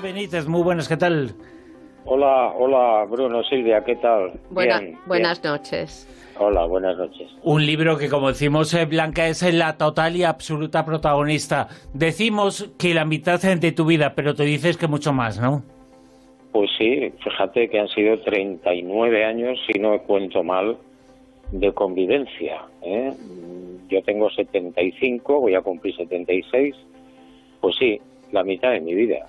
Benítez, muy buenas, ¿qué tal? Hola, Bruno, Silvia, ¿qué tal? Buenas noches. Hola, buenas noches. Un libro que, como decimos, Blanca es la total y absoluta protagonista. Decimos que la mitad de tu vida, pero te dices que mucho más, ¿no? Pues sí, fíjate que han sido 39 años, si no cuento mal, de convivencia, ¿eh? Yo tengo 75, voy a cumplir 76, pues sí, la mitad de mi vida.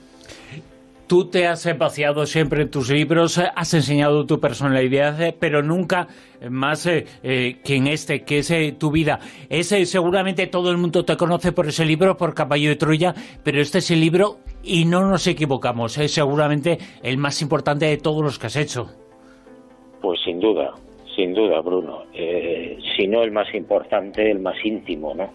Tú te has vaciado siempre en tus libros, has enseñado tu personalidad, pero nunca más que en este, que es tu vida. Seguramente todo el mundo te conoce por ese libro, por Caballo de Troya, pero este es el libro, y no nos equivocamos, es seguramente el más importante de todos los que has hecho. Pues sin duda, Bruno. Si no el más importante, el más íntimo, ¿no?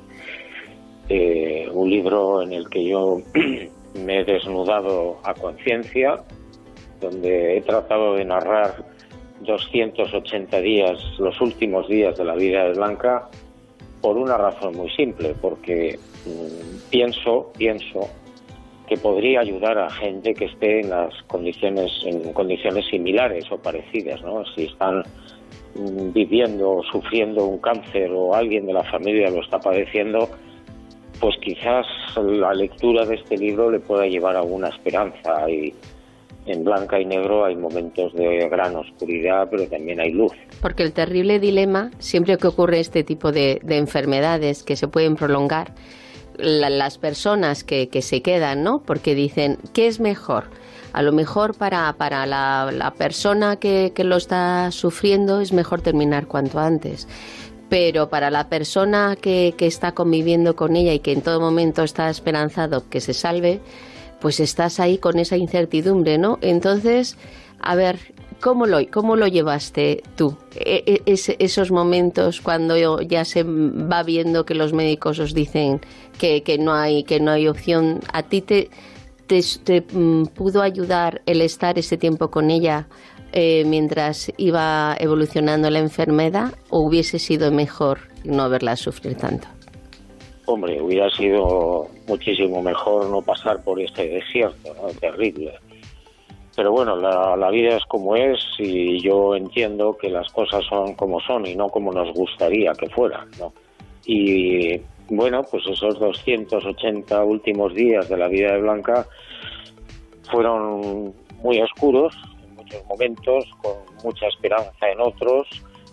Un libro en el que yo me he desnudado a conciencia, donde he tratado de narrar 280 días, los últimos días de la vida de Blanca, por una razón muy simple, porque pienso que podría ayudar a gente que esté en condiciones similares o parecidas, ¿no? Si están viviendo o sufriendo un cáncer o alguien de la familia lo está padeciendo, pues quizás la lectura de este libro le pueda llevar a alguna esperanza. Y en Blanca y Negro hay momentos de gran oscuridad, pero también hay luz. Porque el terrible dilema, siempre que ocurre este tipo de enfermedades que se pueden prolongar, las personas que se quedan, ¿no? Porque dicen, ¿qué es mejor? A lo mejor para la persona que lo está sufriendo es mejor terminar cuanto antes. Pero para la persona que está conviviendo con ella y que en todo momento está esperanzado que se salve, pues estás ahí con esa incertidumbre, ¿no? Entonces, a ver, ¿cómo lo llevaste tú? Esos momentos cuando ya se va viendo que los médicos os dicen que no hay opción, ¿a ti te pudo ayudar el estar ese tiempo con ella mientras iba evolucionando la enfermedad, o hubiese sido mejor no verla sufrir tanto? Hombre, hubiera sido muchísimo mejor no pasar por este desierto, ¿no? Terrible. Pero bueno, la vida es como es, y yo entiendo que las cosas son como son y no como nos gustaría que fueran, ¿no? Y bueno, pues esos 280 últimos días de la vida de Blanca fueron muy oscuros en muchos momentos, con mucha esperanza en otros,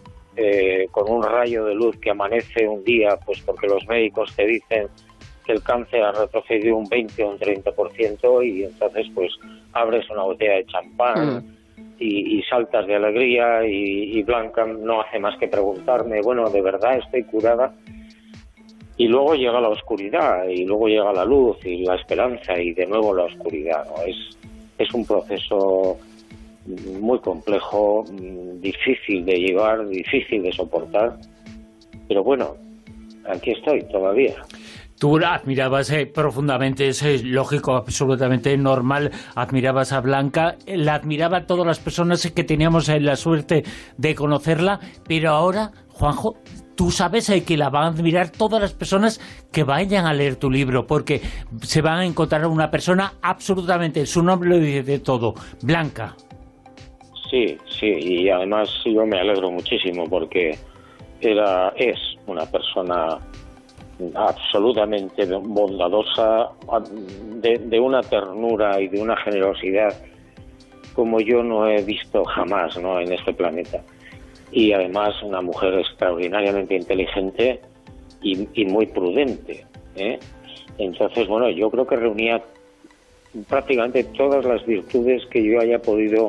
con un rayo de luz que amanece un día, pues porque los médicos te dicen que el cáncer ha retrocedido un 20 o un 30%, y entonces pues abres una botella de champán y saltas de alegría, y Blanca no hace más que preguntarme, bueno, ¿de verdad estoy curada? Y luego llega la oscuridad, y luego llega la luz y la esperanza, y de nuevo la oscuridad, ¿no? Es un proceso muy complejo, difícil de llevar, difícil de soportar, pero bueno, aquí estoy todavía. Tú la admirabas profundamente, es lógico, absolutamente normal, admirabas a Blanca, la admiraban todas las personas que teníamos la suerte de conocerla, pero ahora, Juanjo, tú sabes que la van a admirar todas las personas que vayan a leer tu libro, porque se van a encontrar una persona absolutamente, su nombre lo dice de todo, Blanca. Sí, y además yo me alegro muchísimo porque es una persona absolutamente bondadosa, de una ternura y de una generosidad como yo no he visto jamás, ¿no?, en este planeta. Y además una mujer extraordinariamente inteligente y muy prudente, ¿eh? Entonces, bueno, yo creo que reunía prácticamente todas las virtudes que yo haya podido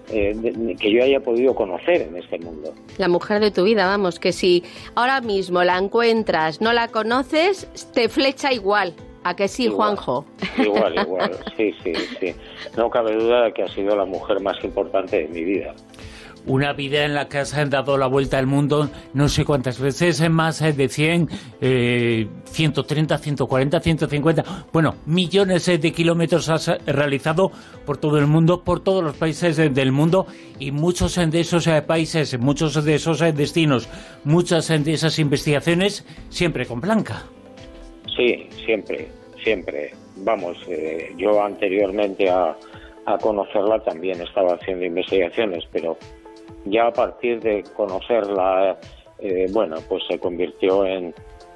conocer en este mundo. La mujer de tu vida, vamos, que si ahora mismo la encuentras, no la conoces, te flecha igual. ¿A que sí, igual, Juanjo? Igual, sí. No cabe duda de que ha sido la mujer más importante de mi vida. Una vida en la que has dado la vuelta al mundo no sé cuántas veces, más de 100, 130, 140, 150, bueno, millones de kilómetros has realizado por todo el mundo, por todos los países del mundo, y muchos de esos países, muchos de esos destinos, muchas de esas investigaciones, siempre con Blanca. Sí, siempre. vamos, yo anteriormente a conocerla también estaba haciendo investigaciones, pero ya a partir de conocerla, bueno, pues se convirtió en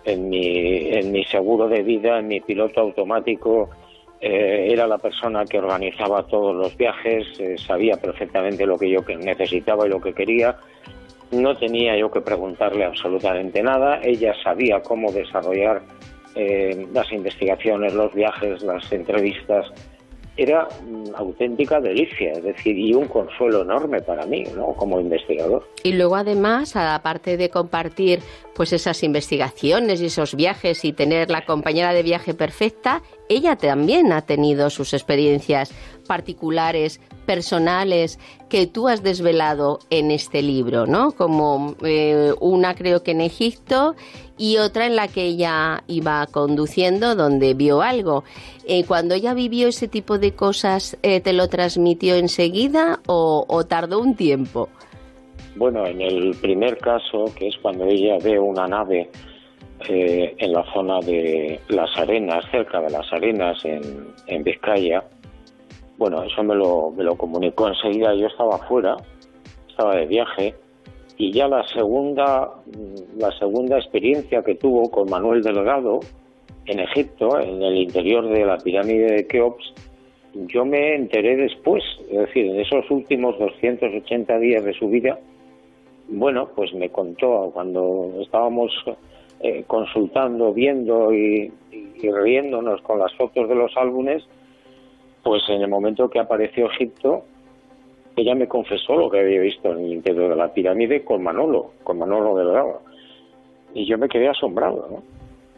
mi seguro de vida, en mi piloto automático. Era la persona que organizaba todos los viajes, sabía perfectamente lo que yo necesitaba y lo que quería. No tenía yo que preguntarle absolutamente nada. Ella sabía cómo desarrollar las investigaciones, los viajes, las entrevistas. Era auténtica delicia, es decir, y un consuelo enorme para mí, ¿no?, como investigador. Y luego, además, aparte de compartir pues esas investigaciones y esos viajes y tener la compañera de viaje perfecta, ella también ha tenido sus experiencias particulares, personales, que tú has desvelado en este libro, ¿no? Como una, creo que en Egipto, y otra en la que ella iba conduciendo, donde vio algo. Cuando ella vivió ese tipo de cosas, ¿te lo transmitió enseguida o tardó un tiempo? Bueno, en el primer caso, que es cuando ella ve una nave en la zona de Las Arenas, cerca de Las Arenas, en Vizcaya, bueno, eso me lo comunicó enseguida. Yo estaba fuera, estaba de viaje, y ya la segunda experiencia que tuvo con Manuel Delgado en Egipto, en el interior de la pirámide de Keops, yo me enteré después, es decir, en esos últimos 280 días de su vida. Bueno, pues me contó cuando estábamos consultando, viendo y riéndonos con las fotos de los álbumes, pues en el momento que apareció Egipto, ella me confesó lo que había visto en el interior de la pirámide con Manolo Delgado. Y yo me quedé asombrado, ¿no?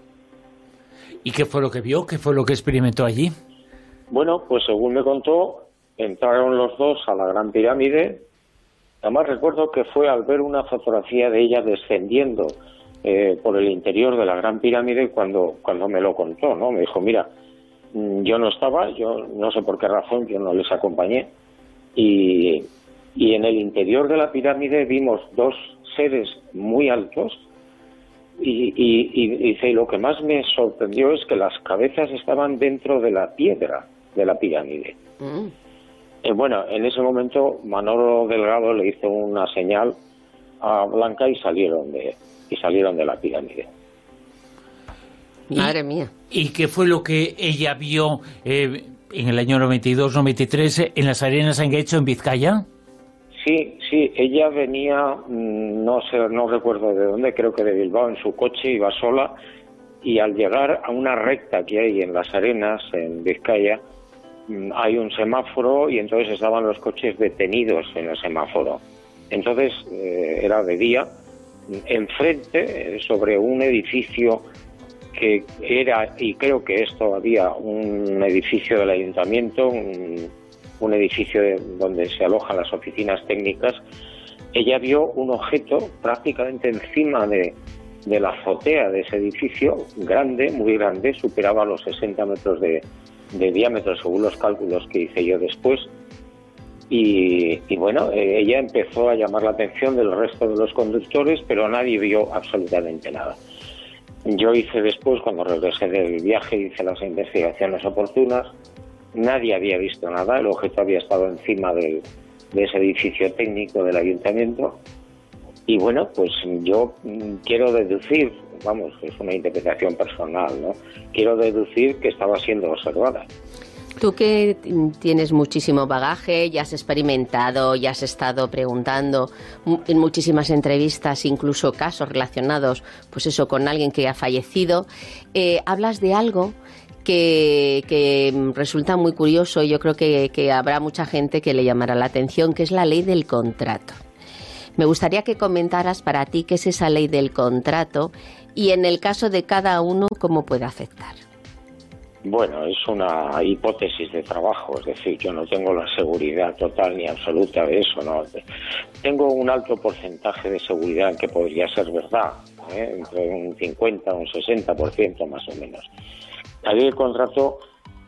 ¿Y qué fue lo que vio? ¿Qué fue lo que experimentó allí? Bueno, pues según me contó, entraron los dos a la Gran Pirámide. Además recuerdo que fue al ver una fotografía de ella descendiendo por el interior de la Gran Pirámide cuando me lo contó, ¿no? Me dijo, mira, yo no estaba, yo no sé por qué razón, yo no les acompañé. Y en el interior de la pirámide vimos dos seres muy altos y lo que más me sorprendió es que las cabezas estaban dentro de la piedra de la pirámide. Bueno, en ese momento Manolo Delgado le hizo una señal a Blanca y salieron de la pirámide. Madre mía. ¿Y qué fue lo que ella vio en el año 92-93 en Las Arenas en Guecho, en Vizcaya? Sí, ella venía, no sé, no recuerdo de dónde, creo que de Bilbao, en su coche, iba sola, y al llegar a una recta que hay en Las Arenas, en Vizcaya, hay un semáforo y entonces estaban los coches detenidos en el semáforo. Entonces era de día, enfrente, sobre un edificio que era, y creo que es todavía, un edificio del ayuntamiento, un edificio donde se alojan las oficinas técnicas. Ella vio un objeto prácticamente encima de la azotea de ese edificio, grande, muy grande, superaba los 60 metros de diámetro según los cálculos que hice yo después. Y bueno, ella empezó a llamar la atención del resto de los conductores, pero nadie vio absolutamente nada. Yo hice después, cuando regresé del viaje, hice las investigaciones oportunas. Nadie había visto nada, el objeto había estado encima de ese edificio técnico del ayuntamiento. Y bueno, pues yo quiero deducir, vamos, es una interpretación personal, ¿no? Quiero deducir que estaba siendo observada. Tú que tienes muchísimo bagaje, ya has experimentado, ya has estado preguntando en muchísimas entrevistas, incluso casos relacionados, pues eso, con alguien que ha fallecido, hablas de algo que resulta muy curioso y yo creo que habrá mucha gente que le llamará la atención, que es la ley del contrato. Me gustaría que comentaras para ti qué es esa ley del contrato y en el caso de cada uno, cómo puede afectar. Bueno, es una hipótesis de trabajo, es decir, yo no tengo la seguridad total ni absoluta de eso, ¿no? Tengo un alto porcentaje de seguridad en que podría ser verdad, entre un 50 o un 60% más o menos. La ley del contrato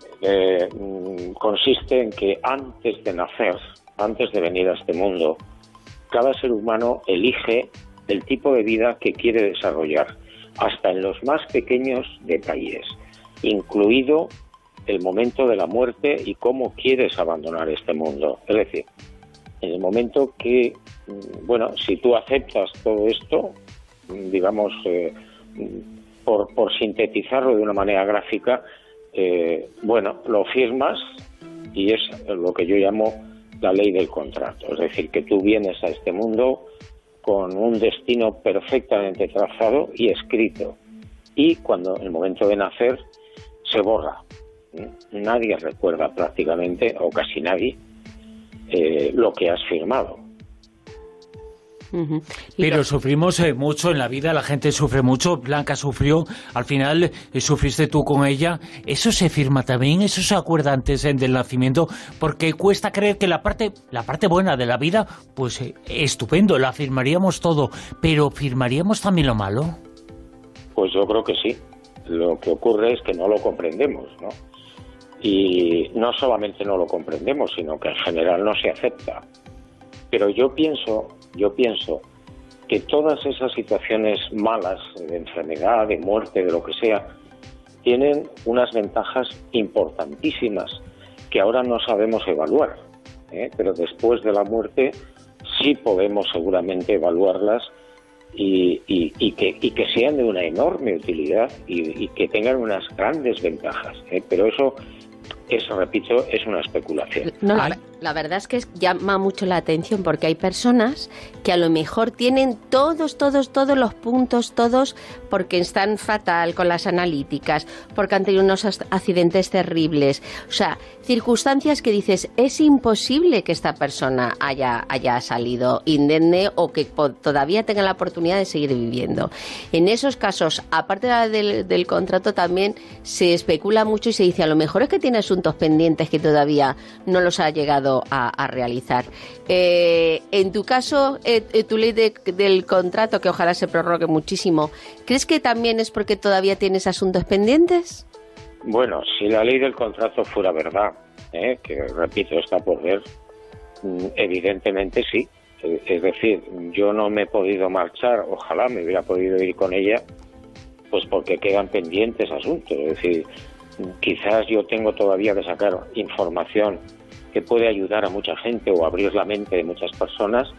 consiste en que antes de nacer, antes de venir a este mundo, cada ser humano elige el tipo de vida que quiere desarrollar, hasta en los más pequeños detalles, incluido el momento de la muerte y cómo quieres abandonar este mundo. Es decir, en el momento que, bueno, si tú aceptas todo esto, digamos, por sintetizarlo de una manera gráfica, bueno, lo firmas y es lo que yo llamo la ley del contrato. Es decir, que tú vienes a este mundo con un destino perfectamente trazado y escrito. Y cuando en el momento de nacer se borra. Nadie recuerda prácticamente, o casi nadie, lo que has firmado. Pero sufrimos mucho en la vida, la gente sufre mucho. Blanca sufrió, al final sufriste tú con ella. ¿Eso se firma también? ¿Eso se acuerda antes del nacimiento? Porque cuesta creer que la parte buena de la vida, pues estupendo, la firmaríamos todo, pero ¿firmaríamos también lo malo? Pues yo creo que sí. Lo que ocurre es que no lo comprendemos, ¿no? Y no solamente no lo comprendemos, sino que en general no se acepta. Pero yo pienso que todas esas situaciones malas, de enfermedad, de muerte, de lo que sea, tienen unas ventajas importantísimas que ahora no sabemos evaluar, pero después de la muerte sí podemos seguramente evaluarlas y que sean de una enorme utilidad y que tengan unas grandes ventajas, pero eso repito, es una especulación. No, la verdad es que llama mucho la atención porque hay personas que a lo mejor tienen todos los puntos, porque están fatal con las analíticas, porque han tenido unos accidentes terribles. O sea, circunstancias que dices, es imposible que esta persona haya salido indemne o que todavía tenga la oportunidad de seguir viviendo. En esos casos, aparte del contrato, también se especula mucho y se dice, a lo mejor es que tiene asuntos pendientes que todavía no los ha llegado a realizar. En tu caso, tu ley del contrato, que ojalá se prorrogue muchísimo, ¿crees que también es porque todavía tienes asuntos pendientes? Bueno, si la ley del contrato fuera verdad, que repito, está por ver, evidentemente sí. Es decir, yo no me he podido marchar, ojalá me hubiera podido ir con ella, pues porque quedan pendientes asuntos. Es decir, quizás yo tengo todavía que sacar información que puede ayudar a mucha gente o abrir la mente de muchas personas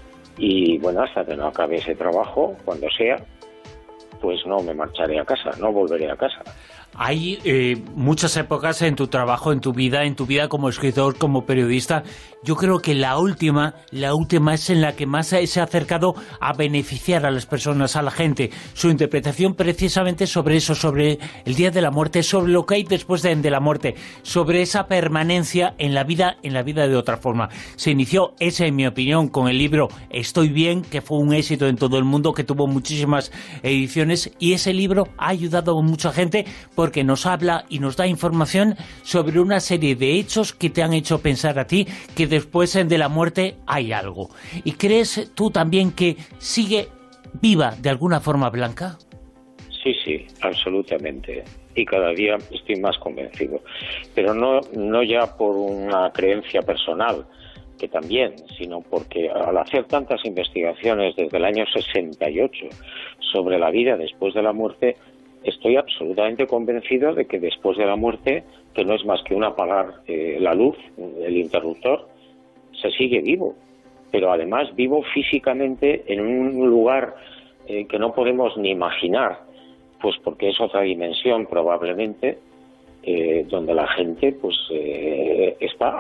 y bueno, hasta que no acabe ese trabajo, cuando sea, pues no me marcharé a casa, no volveré a casa. Hay muchas épocas en tu trabajo, en tu vida como escritor, como periodista. Yo creo que la última es en la que más se ha acercado a beneficiar a las personas, a la gente. Su interpretación precisamente sobre eso, sobre el día de la muerte, sobre lo que hay después de la muerte, sobre esa permanencia en la vida de otra forma. Se inició, esa en mi opinión, con el libro Estoy bien, que fue un éxito en todo el mundo, que tuvo muchísimas ediciones, y ese libro ha ayudado a mucha gente porque nos habla y nos da información sobre una serie de hechos que te han hecho pensar a ti que después de la muerte hay algo. ¿Y crees tú también que sigue viva de alguna forma Blanca? Sí, absolutamente. Y cada día estoy más convencido. Pero no ya por una creencia personal, que también, sino porque al hacer tantas investigaciones desde el año 68 sobre la vida después de la muerte, estoy absolutamente convencido de que después de la muerte, que no es más que un apagar la luz, el interruptor, se sigue vivo, pero además vivo físicamente en un lugar que no podemos ni imaginar, pues porque es otra dimensión probablemente, donde la gente pues está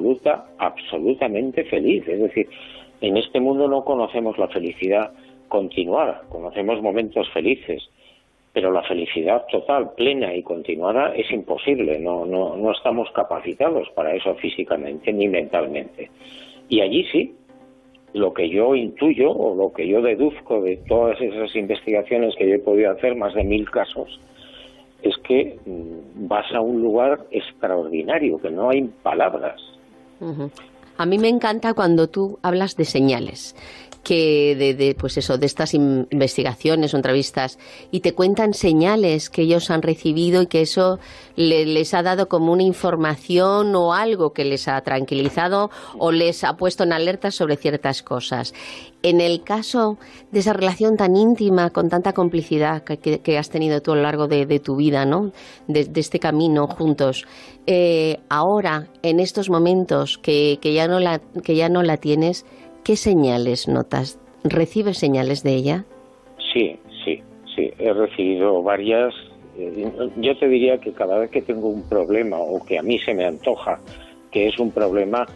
absolutamente feliz. Es decir, en este mundo no conocemos la felicidad continuada, conocemos momentos felices, pero la felicidad total, plena y continuada es imposible, no estamos capacitados para eso físicamente ni mentalmente. Y allí sí, lo que yo intuyo o lo que yo deduzco de todas esas investigaciones que yo he podido hacer, más de 1000 casos, es que vas a un lugar extraordinario, que no hay palabras. A mí me encanta cuando tú hablas de señales. pues eso, de estas investigaciones o entrevistas, y te cuentan señales que ellos han recibido y que eso les ha dado como una información o algo que les ha tranquilizado o les ha puesto en alerta sobre ciertas cosas. En el caso de esa relación tan íntima, con tanta complicidad que has tenido tú a lo largo de tu vida, ¿no? De este camino juntos, ahora, en estos momentos que ya no la tienes, ¿qué señales notas? ¿Recibes señales de ella? Sí. He recibido varias. Yo te diría que cada vez que tengo un problema o que a mí se me antoja que es un problema,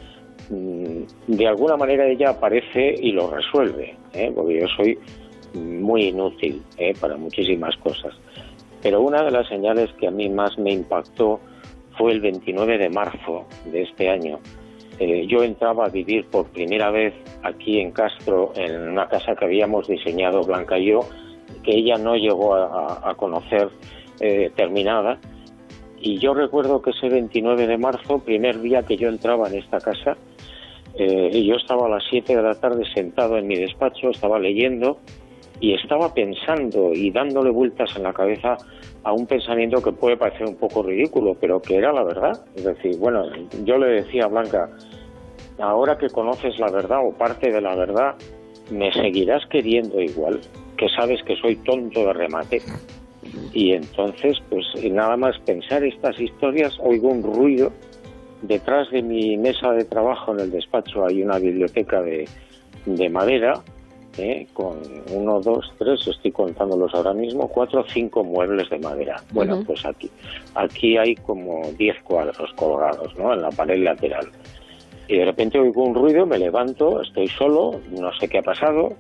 de alguna manera ella aparece y lo resuelve, porque yo soy muy inútil para muchísimas cosas. Pero una de las señales que a mí más me impactó fue el 29 de marzo de este año. Yo entraba a vivir por primera vez aquí en Castro, en una casa que habíamos diseñado Blanca y yo, que ella no llegó a conocer terminada. Y yo recuerdo que ese 29 de marzo, primer día que yo entraba en esta casa, yo estaba a las 7 de la tarde sentado en mi despacho, estaba leyendo y estaba pensando y dándole vueltas en la cabeza a un pensamiento que puede parecer un poco ridículo, pero que era la verdad. Es decir, bueno, yo le decía a Blanca, ahora que conoces la verdad o parte de la verdad, ¿me seguirás queriendo igual? Que sabes que soy tonto de remate. Y entonces, pues nada más pensar estas historias, oigo un ruido. Detrás de mi mesa de trabajo en el despacho hay una biblioteca de madera, con 1, 2, 3, estoy contándolos ahora mismo, 4 o 5 muebles de madera. Bueno, pues aquí hay como 10 cuadros colgados, ¿no?, en la pared lateral. Y de repente oigo un ruido, me levanto, estoy solo, no sé qué ha pasado,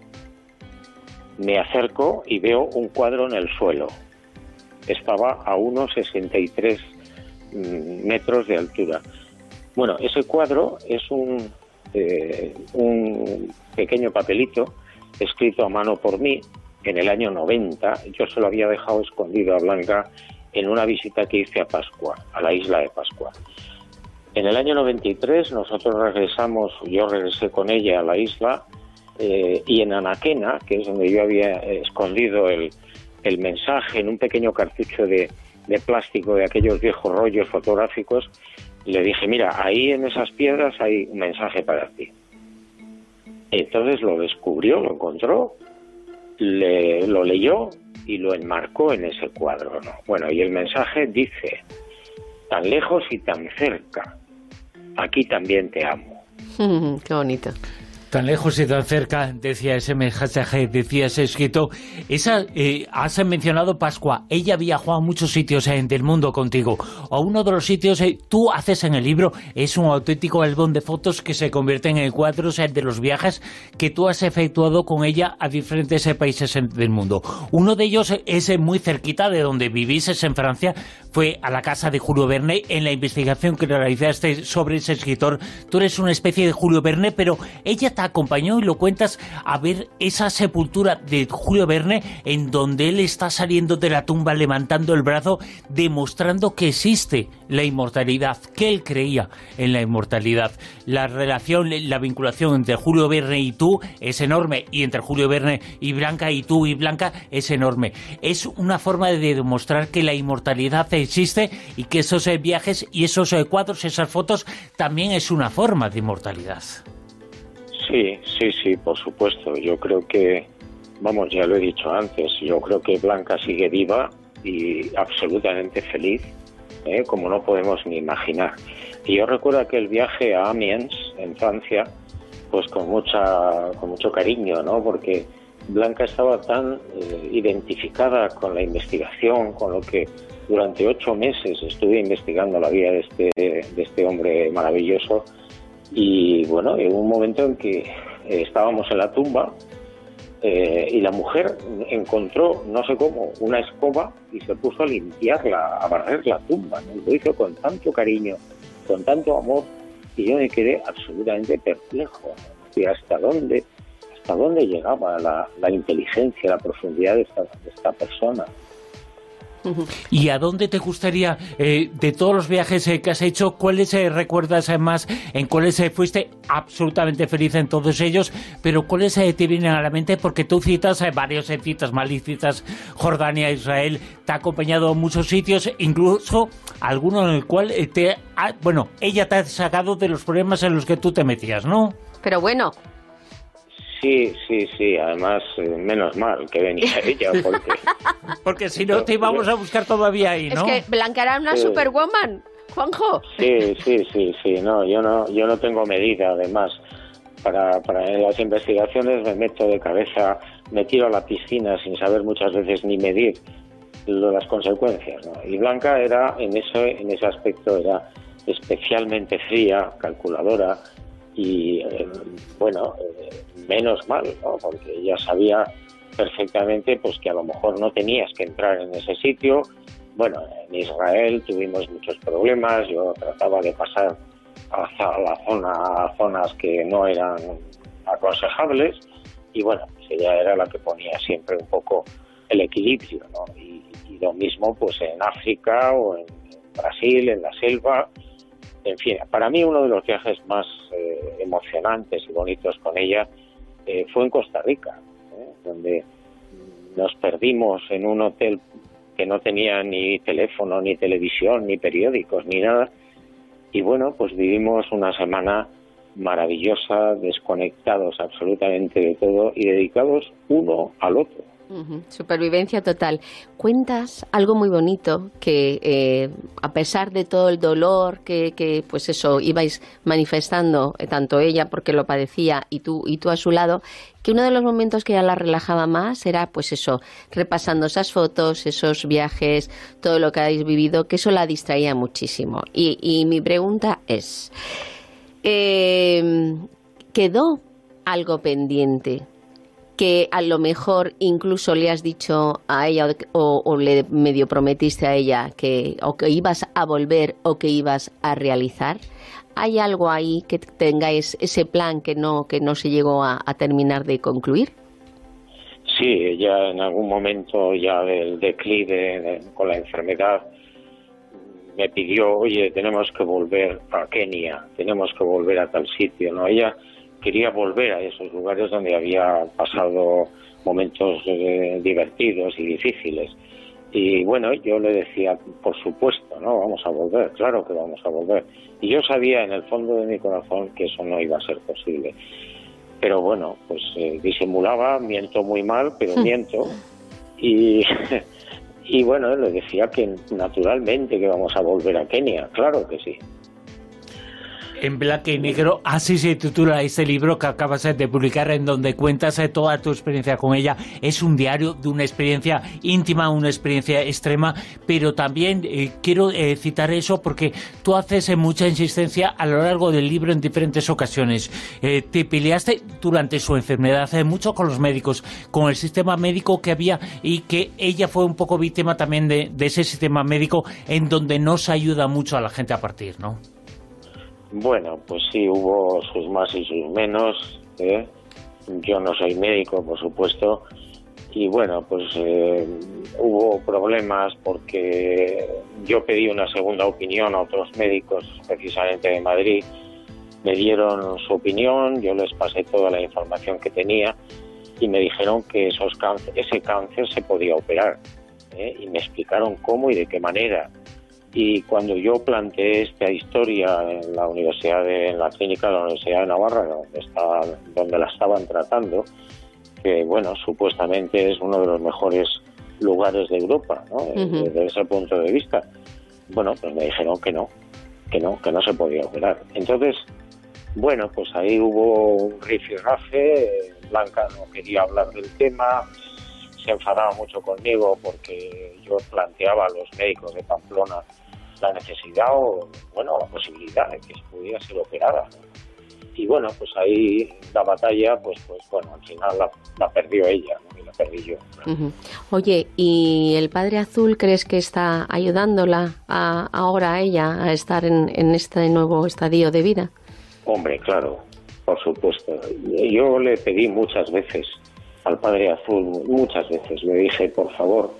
me acerco y veo un cuadro en el suelo. Estaba a unos 63 metros de altura. Bueno, ese cuadro es un pequeño papelito escrito a mano por mí en el año 90. Yo se lo había dejado escondido a Blanca en una visita que hice a Pascua, a la isla de Pascua. En el año 93 nosotros yo regresé con ella a la isla, y en Anaquena, que es donde yo había escondido el mensaje en un pequeño cartucho de plástico de aquellos viejos rollos fotográficos, le dije, mira, ahí en esas piedras hay un mensaje para ti. Entonces lo descubrió, lo encontró, lo leyó y lo enmarcó en ese cuadro, ¿no? Bueno, y el mensaje dice, tan lejos y tan cerca, aquí también te amo. Qué bonito. Tan lejos y tan cerca, decía ese mensaje, decía ese escrito. Has mencionado Pascua. Ella viajó a muchos sitios del mundo contigo. A uno de los sitios, tú haces en el libro, es un auténtico álbum de fotos que se convierten en cuadros de los viajes que tú has efectuado con ella a diferentes países del mundo. Uno de ellos es muy cerquita de donde vivís, es en Francia. Fue a la casa de Julio Verne. En la investigación que realizaste sobre ese escritor, tú eres una especie de Julio Verne, pero ella te acompañó y lo cuentas a ver esa sepultura de Julio Verne en donde él está saliendo de la tumba levantando el brazo, demostrando que existe la inmortalidad, que él creía en la inmortalidad. La relación, la vinculación entre Julio Verne y tú es enorme, y entre Julio Verne y Blanca, y tú y Blanca, es enorme. Es una forma de demostrar que la inmortalidad existe y que esos viajes y esos cuadros, esas fotos, también es una forma de inmortalidad. Sí, por supuesto. Yo creo que, vamos, ya lo he dicho antes, yo creo que Blanca sigue viva y absolutamente feliz, como no podemos ni imaginar. Y yo recuerdo aquel viaje a Amiens, en Francia, pues con mucho cariño, ¿no? Porque Blanca estaba tan identificada con la investigación, con lo que durante 8 meses estuve investigando la vida de este hombre maravilloso. Y bueno, en un momento en que estábamos en la tumba, y la mujer encontró, no sé cómo, una escoba y se puso a limpiarla, a barrer la tumba, ¿no? Lo hizo con tanto cariño, con tanto amor, y yo me quedé absolutamente perplejo, ¿no? Y hasta dónde llegaba la inteligencia, la profundidad de esta persona. ¿Y a dónde te gustaría, de todos los viajes que has hecho, cuáles recuerdas más, en cuáles fuiste absolutamente feliz en todos ellos, pero cuáles te vienen a la mente? Porque tú citas varios, citas Mali, citas Jordania, Israel, te ha acompañado a muchos sitios, incluso alguno en el cual ella te ha sacado de los problemas en los que tú te metías, ¿no? Pero bueno. Sí, además, menos mal que venía ella, porque si no te íbamos a buscar todavía ahí, ¿no? Es que Blanca era una superwoman, Juanjo. Sí, no, yo no tengo medida, además. Para las investigaciones me meto de cabeza, me tiro a la piscina sin saber muchas veces ni medir las consecuencias, ¿no? Y Blanca era, en ese aspecto, era especialmente fría, calculadora, y menos mal, ¿no? Porque ella sabía perfectamente pues que a lo mejor no tenías que entrar en ese sitio. Bueno, en Israel tuvimos muchos problemas, yo trataba de pasar a zonas que no eran aconsejables, y bueno, pues ella era la que ponía siempre un poco el equilibrio, ¿no? Y lo mismo pues en África o en Brasil, en la selva. En fin, para mí uno de los viajes más emocionantes y bonitos con ella fue en Costa Rica, donde nos perdimos en un hotel que no tenía ni teléfono, ni televisión, ni periódicos, ni nada. Y bueno, pues vivimos una semana maravillosa, desconectados absolutamente de todo y dedicados uno al otro. Supervivencia total. Cuentas algo muy bonito que a pesar de todo el dolor que pues eso ibais manifestando, tanto ella porque lo padecía y tú a su lado, que uno de los momentos que ya la relajaba más era pues eso, repasando esas fotos, esos viajes, todo lo que habéis vivido, que eso la distraía muchísimo. Y mi pregunta es, ¿quedó algo pendiente que a lo mejor incluso le has dicho a ella o le medio prometiste a ella que o que ibas a volver o que ibas a realizar? ¿Hay algo ahí que tengáis ese plan que no se llegó a terminar de concluir? Sí, ella en algún momento ya del declive con la enfermedad me pidió, oye, tenemos que volver a Kenia, tenemos que volver a tal sitio, ¿no? Ella quería volver a esos lugares donde había pasado momentos divertidos y difíciles. Y bueno, yo le decía, por supuesto, ¿no? Vamos a volver, claro que vamos a volver. Y yo sabía en el fondo de mi corazón que eso no iba a ser posible. Pero bueno, pues disimulaba, miento muy mal, pero miento. Y bueno, le decía que naturalmente que vamos a volver a Kenia, claro que sí. En blanco y negro, así se titula este libro que acabas de publicar, en donde cuentas toda tu experiencia con ella. Es un diario de una experiencia íntima, una experiencia extrema, pero también quiero citar eso porque tú haces mucha insistencia a lo largo del libro en diferentes ocasiones. Te peleaste durante su enfermedad mucho con los médicos, con el sistema médico que había, y que ella fue un poco víctima también de ese sistema médico en donde no se ayuda mucho a la gente a partir, ¿no? Bueno, pues sí, hubo sus más y sus menos. Yo no soy médico, por supuesto. Y bueno, pues hubo problemas porque yo pedí una segunda opinión a otros médicos, precisamente de Madrid. Me dieron su opinión, yo les pasé toda la información que tenía y me dijeron que ese cáncer se podía operar. Y me explicaron cómo y de qué manera. Y cuando yo planteé esta historia en la clínica de la Universidad de Navarra, donde la estaban tratando, que bueno, supuestamente es uno de los mejores lugares de Europa, ¿no? Desde ese punto de vista, bueno, pues me dijeron que no se podía operar. Entonces, bueno, pues ahí hubo un rifirrafe. Blanca no quería hablar del tema, se enfadaba mucho conmigo porque yo planteaba a los médicos de Pamplona la necesidad o, bueno, la posibilidad de que pudiera ser operada, ¿no? Y bueno, pues ahí la batalla, pues bueno, al final la perdió ella, ¿no? Y la perdí yo. Uh-huh. Oye, ¿y el Padre Azul crees que está ayudándola ahora a ella a estar en este nuevo estadio de vida? Hombre, claro, por supuesto. Yo le pedí muchas veces al Padre Azul, muchas veces, le dije, por favor,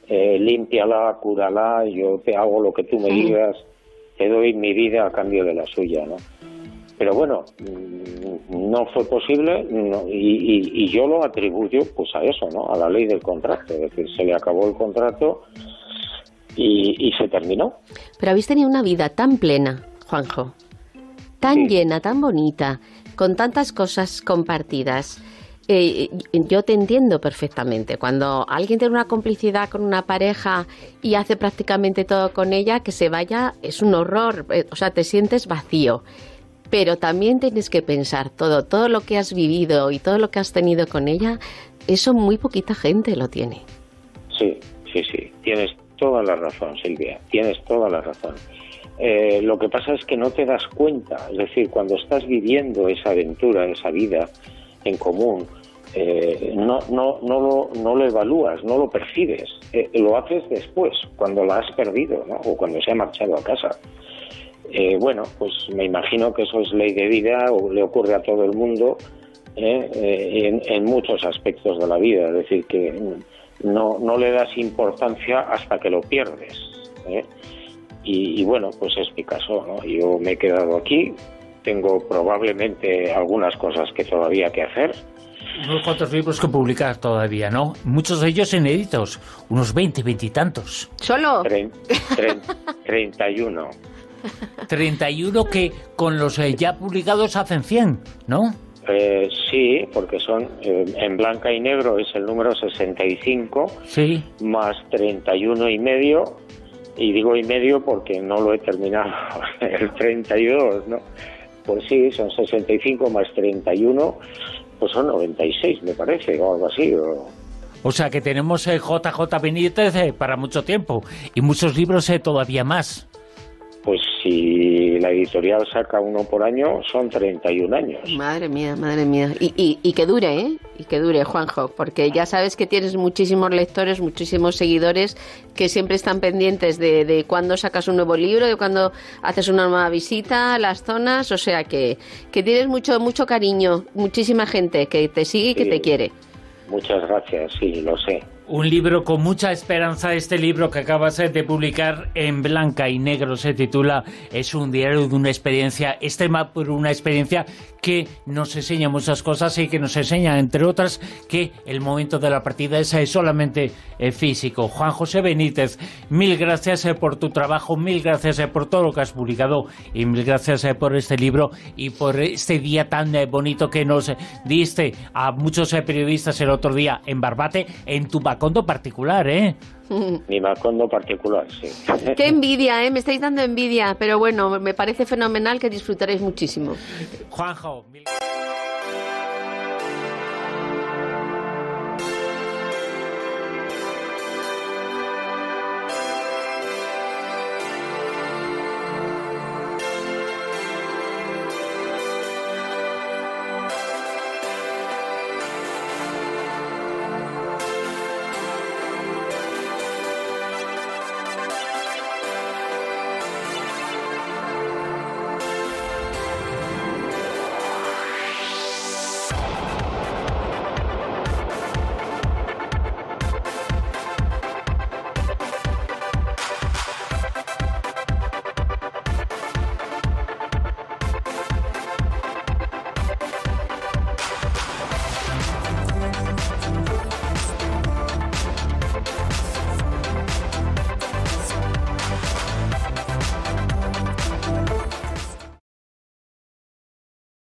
límpiala, cúrala, yo te hago lo que tú me digas, te doy mi vida a cambio de la suya, ¿no? Pero bueno, no fue posible y yo lo atribuyo pues a eso, ¿no? A la ley del contrato, es decir, se le acabó el contrato y se terminó. Pero habéis tenido una vida tan plena, Juanjo, tan llena, tan bonita, con tantas cosas compartidas. Yo te entiendo perfectamente. Cuando alguien tiene una complicidad con una pareja y hace prácticamente todo con ella, que se vaya es un horror. O sea, te sientes vacío. Pero también tienes que pensar todo lo que has vivido y todo lo que has tenido con ella, eso muy poquita gente lo tiene. Sí. Tienes toda la razón, Silvia. Tienes toda la razón. Lo que pasa es que no te das cuenta. Es decir, cuando estás viviendo esa aventura, esa vida en común, no lo evalúas, no lo percibes. Lo haces después, cuando la has perdido, ¿no? O cuando se ha marchado a casa. Bueno, pues me imagino que eso es ley de vida, o le ocurre a todo el mundo en muchos aspectos de la vida. Es decir, que no le das importancia hasta que lo pierdes. Y bueno, pues es mi caso, ¿no? Yo me he quedado aquí, tengo probablemente algunas cosas que todavía que hacer. Unos cuantos libros que publicar todavía, ¿no? Muchos de ellos inéditos, unos 20 y tantos. ¿Solo? 31. 31 que con los ya publicados hacen 100, ¿no? Sí, porque son en blanca y negro es el número 65, sí, más 31 y medio, y digo y medio porque no lo he terminado el 32, ¿no? Pues sí, son 65 más 31, pues son 96, me parece, o algo así. O sea que tenemos JJ Benítez para mucho tiempo, y muchos libros todavía más. Pues si la editorial saca uno por año, son 31 años. Madre mía, madre mía. Y que dure, ¿eh? Y que dure, Juanjo, porque ya sabes que tienes muchísimos lectores, muchísimos seguidores que siempre están pendientes de cuándo sacas un nuevo libro, de cuándo haces una nueva visita a las zonas, o sea que tienes mucho cariño, muchísima gente que te sigue y que te quiere. Muchas gracias, sí, lo sé. Un libro con mucha esperanza, este libro que acabas de publicar en blanca y negro se titula Es un diario de una experiencia extrema, pero una experiencia que nos enseña muchas cosas y que nos enseña, entre otras, que el momento de la partida es solamente físico. Juan José Benítez, mil gracias por tu trabajo, mil gracias por todo lo que has publicado y mil gracias por este libro y por este día tan bonito que nos diste a muchos periodistas el otro día en Barbate, en tu Macondo particular, ¿eh? Mi Macondo particular, sí. Qué envidia, ¿eh? Me estáis dando envidia, pero bueno, me parece fenomenal, que disfrutaréis muchísimo. Juanjo, mil...